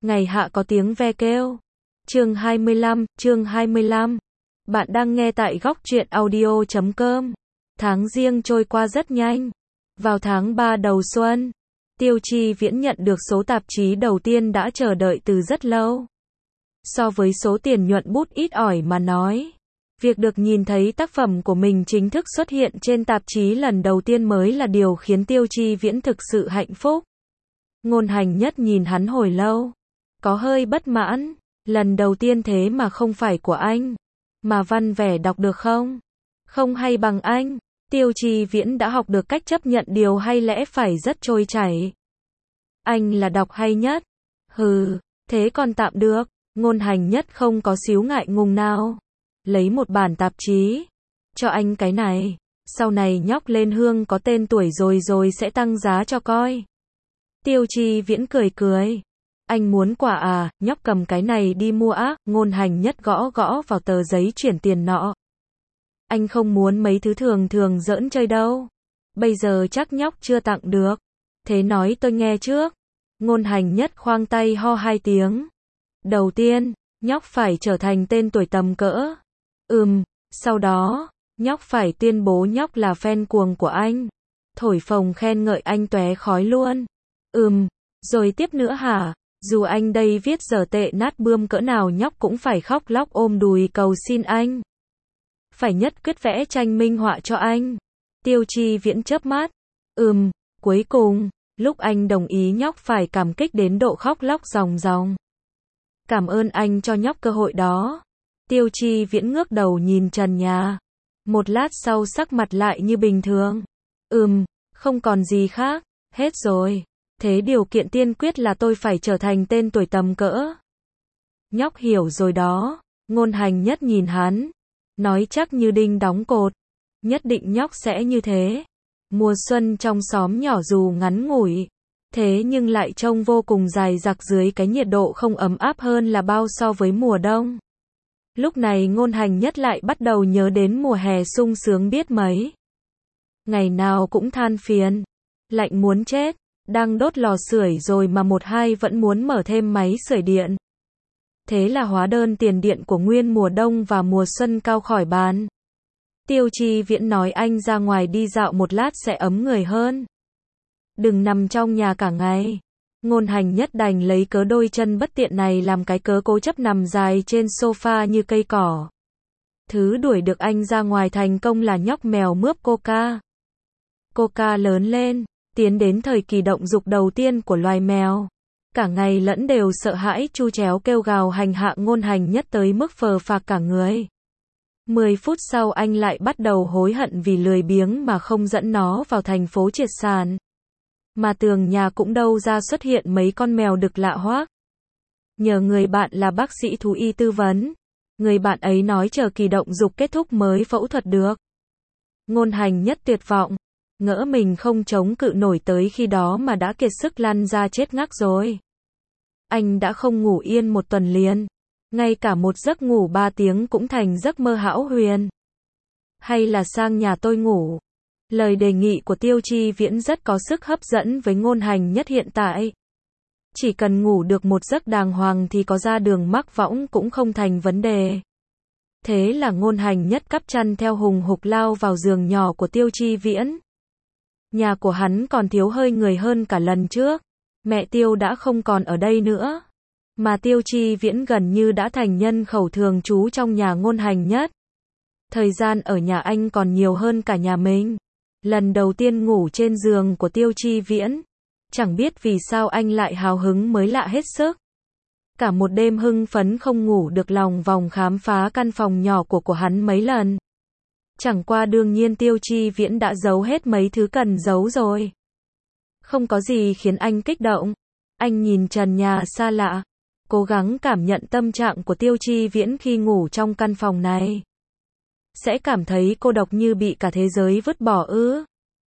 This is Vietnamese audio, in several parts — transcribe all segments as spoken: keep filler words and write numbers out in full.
Ngày hạ có tiếng ve kêu. Chương hai mươi lăm, chương hai mươi lăm. Bạn đang nghe tại góc truyện audio chấm com. Tháng Giêng trôi qua rất nhanh. Vào tháng ba đầu xuân, Tiêu Chi Viễn nhận được số tạp chí đầu tiên đã chờ đợi từ rất lâu. So với số tiền nhuận bút ít ỏi mà nói, việc được nhìn thấy tác phẩm của mình chính thức xuất hiện trên tạp chí lần đầu tiên mới là điều khiến Tiêu Chi Viễn thực sự hạnh phúc. Ngôn Hành Nhất nhìn hắn hồi lâu, có hơi bất mãn, lần đầu tiên thế mà không phải của anh, mà văn vẻ đọc được không? Không hay bằng anh. Tiêu Chi Viễn đã học được cách chấp nhận điều hay lẽ phải rất trôi chảy. Anh là đọc hay nhất. Hừ, thế còn tạm được. Ngôn Hành Nhất không có xíu ngại ngùng nào. Lấy một bản tạp chí. Cho anh cái này. Sau này nhóc lên hương có tên tuổi rồi rồi sẽ tăng giá cho coi. Tiêu Chi Viễn cười cười. Anh muốn quà à, nhóc cầm cái này đi mua á. Ngôn Hành Nhất gõ gõ vào tờ giấy chuyển tiền nọ. Anh không muốn mấy thứ thường thường giỡn chơi đâu. Bây giờ chắc nhóc chưa tặng được. Thế nói tôi nghe trước. Ngôn Hành Nhất khoang tay ho hai tiếng. Đầu tiên, nhóc phải trở thành tên tuổi tầm cỡ. Ừm, sau đó, nhóc phải tuyên bố nhóc là fan cuồng của anh. Thổi phồng khen ngợi anh tóe khói luôn. Ừm, rồi tiếp nữa hả? Dù anh đây viết dở tệ nát bươm cỡ nào nhóc cũng phải khóc lóc ôm đùi cầu xin anh. Phải nhất quyết vẽ tranh minh họa cho anh. Tiêu Chi Viễn chớp mắt. Ừm, cuối cùng, lúc anh đồng ý nhóc phải cảm kích đến độ khóc lóc ròng ròng. Cảm ơn anh cho nhóc cơ hội đó. Tiêu Chi Viễn ngước đầu nhìn trần nhà. Một lát sau sắc mặt lại như bình thường. Ừm, không còn gì khác, hết rồi. Thế điều kiện tiên quyết là tôi phải trở thành tên tuổi tầm cỡ. Nhóc hiểu rồi đó. Ngôn Hành Nhất nhìn hắn. Nói chắc như đinh đóng cột. Nhất định nhóc sẽ như thế. Mùa xuân trong xóm nhỏ dù ngắn ngủi, thế nhưng lại trông vô cùng dài dặc dưới cái nhiệt độ không ấm áp hơn là bao so với mùa đông. Lúc này Ngôn Hành Nhất lại bắt đầu nhớ đến mùa hè sung sướng biết mấy. Ngày nào cũng than phiền, lạnh muốn chết, đang đốt lò sưởi rồi mà một hai vẫn muốn mở thêm máy sưởi điện. Thế là hóa đơn tiền điện của nguyên mùa đông và mùa xuân cao khỏi bàn. Tiêu Chi Viễn nói anh ra ngoài đi dạo một lát sẽ ấm người hơn. Đừng nằm trong nhà cả ngày. Ngôn Hành Nhất đành lấy cớ đôi chân bất tiện này làm cái cớ cố chấp nằm dài trên sofa như cây cỏ. Thứ đuổi được anh ra ngoài thành công là nhóc mèo mướp Coca. Coca lớn lên, tiến đến thời kỳ động dục đầu tiên của loài mèo. Cả ngày lẫn đều sợ hãi chu chéo kêu gào hành hạ Ngôn Hành Nhất tới mức phờ phạc cả người. Mười phút sau anh lại bắt đầu hối hận vì lười biếng mà không dẫn nó vào thành phố triệt sản. Mà tường nhà cũng đâu ra xuất hiện mấy con mèo đực lạ hoắc. Nhờ người bạn là bác sĩ thú y tư vấn. Người bạn ấy nói chờ kỳ động dục kết thúc mới phẫu thuật được. Ngôn Hành Nhất tuyệt vọng. Ngỡ mình không chống cự nổi tới khi đó mà đã kiệt sức lăn ra chết ngắc rồi. Anh đã không ngủ yên một tuần liền. Ngay cả một giấc ngủ ba tiếng cũng thành giấc mơ hão huyền. Hay là sang nhà tôi ngủ. Lời đề nghị của Tiêu Chi Viễn rất có sức hấp dẫn với Ngôn Hành Nhất hiện tại. Chỉ cần ngủ được một giấc đàng hoàng thì có ra đường mắc võng cũng không thành vấn đề. Thế là Ngôn Hành Nhất cắp chăn theo hùng hục lao vào giường nhỏ của Tiêu Chi Viễn. Nhà của hắn còn thiếu hơi người hơn cả lần trước. Mẹ Tiêu đã không còn ở đây nữa. Mà Tiêu Chi Viễn gần như đã thành nhân khẩu thường trú trong nhà Ngôn Hành Nhất. Thời gian ở nhà anh còn nhiều hơn cả nhà mình. Lần đầu tiên ngủ trên giường của Tiêu Chi Viễn. Chẳng biết vì sao anh lại hào hứng mới lạ hết sức. Cả một đêm hưng phấn không ngủ được lòng vòng khám phá căn phòng nhỏ của của hắn mấy lần. Chẳng qua đương nhiên Tiêu Chi Viễn đã giấu hết mấy thứ cần giấu rồi. Không có gì khiến anh kích động. Anh nhìn trần nhà xa lạ. Cố gắng cảm nhận tâm trạng của Tiêu Chi Viễn khi ngủ trong căn phòng này. Sẽ cảm thấy cô độc như bị cả thế giới vứt bỏ ư?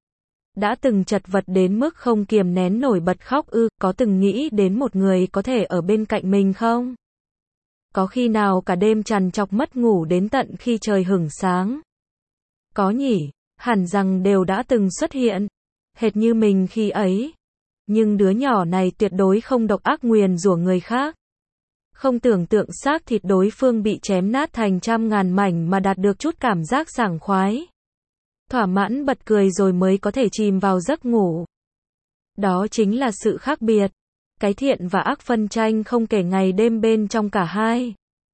Đã từng chật vật đến mức không kiềm nén nổi bật khóc ư? Có từng nghĩ đến một người có thể ở bên cạnh mình không? Có khi nào cả đêm trằn trọc mất ngủ đến tận khi trời hửng sáng? Có nhỉ, hẳn rằng đều đã từng xuất hiện. Hệt như mình khi ấy. nhưng đứa nhỏ này tuyệt đối không độc ác nguyền rủa người khác. Không tưởng tượng xác thịt đối phương bị chém nát thành trăm ngàn mảnh mà đạt được chút cảm giác sảng khoái. Thỏa mãn bật cười rồi mới có thể chìm vào giấc ngủ. Đó chính là sự khác biệt. Cái thiện và ác phân tranh không kể ngày đêm bên trong cả hai.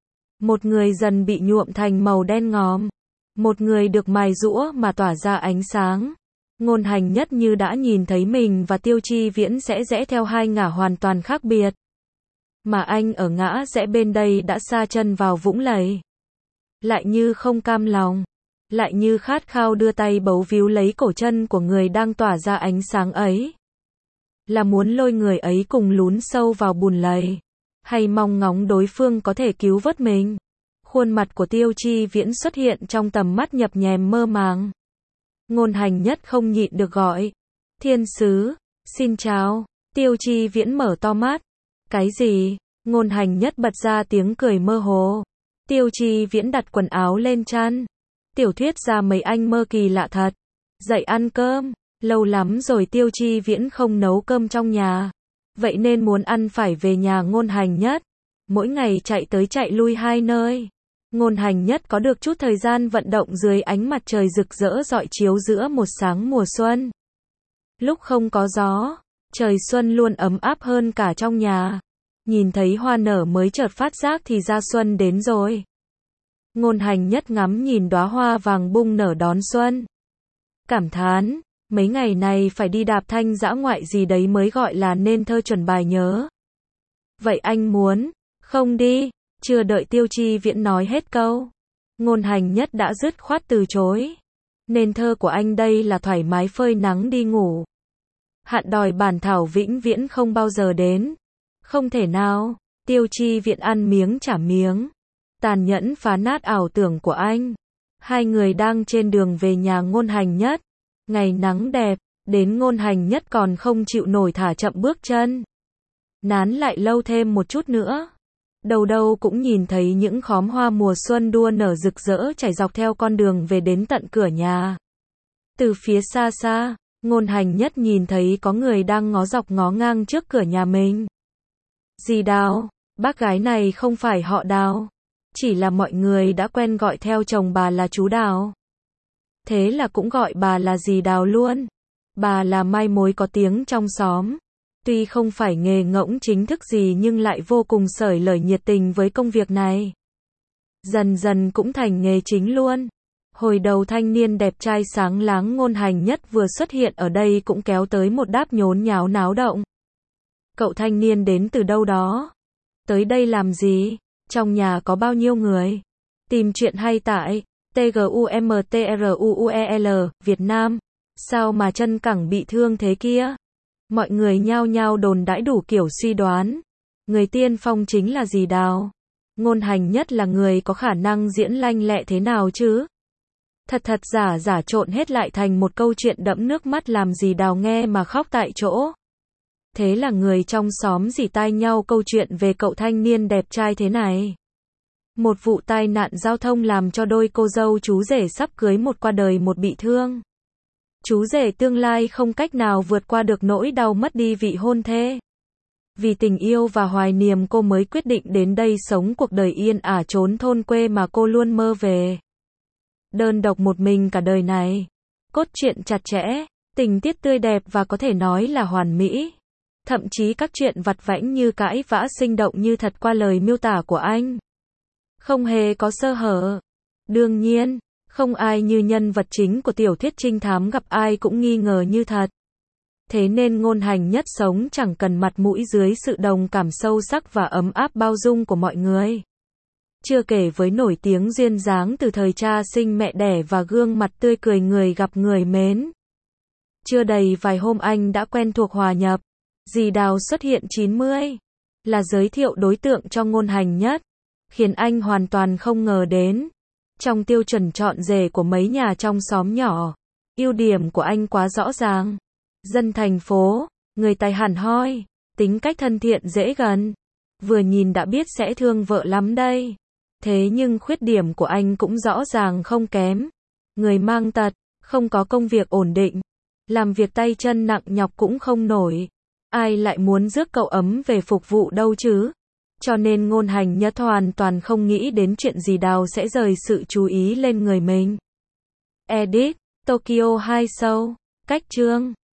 Một người dần bị nhuộm thành màu đen ngòm. Một người được mài giũa mà tỏa ra ánh sáng. Ngôn Hành Nhất như đã nhìn thấy mình và Tiêu Chi Viễn sẽ rẽ theo hai ngả hoàn toàn khác biệt. Mà anh ở ngã rẽ bên đây đã sa chân vào vũng lầy. Lại như không cam lòng. Lại như khát khao đưa tay bấu víu lấy cổ chân của người đang tỏa ra ánh sáng ấy. Là muốn lôi người ấy cùng lún sâu vào bùn lầy. Hay mong ngóng đối phương có thể cứu vớt mình. Khuôn mặt của Tiêu Chi Viễn xuất hiện trong tầm mắt nhập nhèm mơ màng. Ngôn Hành Nhất không nhịn được gọi. Thiên sứ, xin chào. Tiêu Chi Viễn mở to mắt. Cái gì? Ngôn Hành Nhất bật ra tiếng cười mơ hồ. Tiêu Chi Viễn đặt quần áo lên chăn. Tiểu thuyết ra mấy anh mơ kỳ lạ thật. Dậy ăn cơm. Lâu lắm rồi Tiêu Chi Viễn không nấu cơm trong nhà. Vậy nên muốn ăn phải về nhà Ngôn Hành Nhất. Mỗi ngày chạy tới chạy lui hai nơi. Ngôn Hành Nhất có được chút thời gian vận động dưới ánh mặt trời rực rỡ rọi chiếu giữa một sáng mùa xuân. Lúc không có gió, trời xuân luôn ấm áp hơn cả trong nhà. Nhìn thấy hoa nở mới chợt phát giác thì ra xuân đến rồi. Ngôn Hành Nhất ngắm nhìn đóa hoa vàng bung nở đón xuân. Cảm thán, mấy ngày này phải đi đạp thanh dã ngoại gì đấy mới gọi là nên thơ chuẩn bài nhớ. Vậy anh muốn, không đi, chưa đợi Tiêu Chi Viễn nói hết câu. Ngôn Hành Nhất đã dứt khoát từ chối. Nên thơ của anh đây là thoải mái phơi nắng đi ngủ. Hạn đòi bản thảo vĩnh viễn không bao giờ đến. Không thể nào, Tiêu Chi Viễn ăn miếng trả miếng. Tàn nhẫn phá nát ảo tưởng của anh. Hai người đang trên đường về nhà Ngôn Hành Nhất. Ngày nắng đẹp, đến Ngôn Hành Nhất còn không chịu nổi thả chậm bước chân. Nán lại lâu thêm một chút nữa. Đâu đâu cũng nhìn thấy những khóm hoa mùa xuân đua nở rực rỡ chảy dọc theo con đường về đến tận cửa nhà. Từ phía xa xa, Ngôn Hành Nhất nhìn thấy có người đang ngó dọc ngó ngang trước cửa nhà mình. Dì Đào, bác gái này không phải họ Đào. Chỉ là mọi người đã quen gọi theo chồng bà là chú Đào. Thế là cũng gọi bà là dì Đào luôn. Bà là mai mối có tiếng trong xóm. Tuy không phải nghề ngỗng chính thức gì nhưng lại vô cùng xởi lởi nhiệt tình với công việc này. Dần dần cũng thành nghề chính luôn. Hồi đầu thanh niên đẹp trai sáng láng Ngôn Hành Nhất vừa xuất hiện ở đây cũng kéo tới một đáp nhốn nháo náo động. Cậu thanh niên đến từ đâu đó? Tới đây làm gì? Trong nhà có bao nhiêu người? Tìm chuyện hay tại tgumtruuel, Việt Nam. Sao mà chân cẳng bị thương thế kia? Mọi người nhao nhao đồn đãi đủ kiểu suy đoán. Người tiên phong chính là dì Đào. Ngôn Hành Nhất là người có khả năng diễn lanh lẹ thế nào chứ? Thật thật giả giả trộn hết lại thành một câu chuyện đẫm nước mắt làm dì Đào nghe mà khóc tại chỗ. Thế là người trong xóm rỉ tai nhau câu chuyện về cậu thanh niên đẹp trai thế này. Một vụ tai nạn giao thông làm cho đôi cô dâu chú rể sắp cưới một qua đời một bị thương. Chú rể tương lai không cách nào vượt qua được nỗi đau mất đi vị hôn thê. Vì tình yêu và hoài niềm cô mới quyết định đến đây sống cuộc đời yên ả trốn thôn quê mà cô luôn mơ về. Đơn độc một mình cả đời này. Cốt truyện chặt chẽ, tình tiết tươi đẹp và có thể nói là hoàn mỹ. Thậm chí các chuyện vặt vãnh như cãi vã sinh động như thật qua lời miêu tả của anh. Không hề có sơ hở. Đương nhiên, không ai như nhân vật chính của tiểu thuyết trinh thám gặp ai cũng nghi ngờ như thật. Thế nên Ngôn Hành Nhất sống chẳng cần mặt mũi dưới sự đồng cảm sâu sắc và ấm áp bao dung của mọi người. Chưa kể với nổi tiếng duyên dáng từ thời cha sinh mẹ đẻ và gương mặt tươi cười người gặp người mến. Chưa đầy vài hôm anh đã quen thuộc hòa nhập. Dì Đào xuất hiện chín mươi. Là giới thiệu đối tượng cho Ngôn Hành Nhất. Khiến anh hoàn toàn không ngờ đến. Trong tiêu chuẩn chọn rể của mấy nhà trong xóm nhỏ, ưu điểm của anh quá rõ ràng. Dân thành phố, người tài hẳn hoi, tính cách thân thiện dễ gần. Vừa nhìn đã biết sẽ thương vợ lắm đây. Thế nhưng khuyết điểm của anh cũng rõ ràng không kém. Người mang tật, không có công việc ổn định. Làm việc tay chân nặng nhọc cũng không nổi. ai lại muốn rước cậu ấm về phục vụ đâu chứ? Cho nên Ngôn Hành Nhất hoàn toàn không nghĩ đến chuyện gì Đào sẽ rời sự chú ý lên người mình. Edit, Tokyo hai Show, cách chương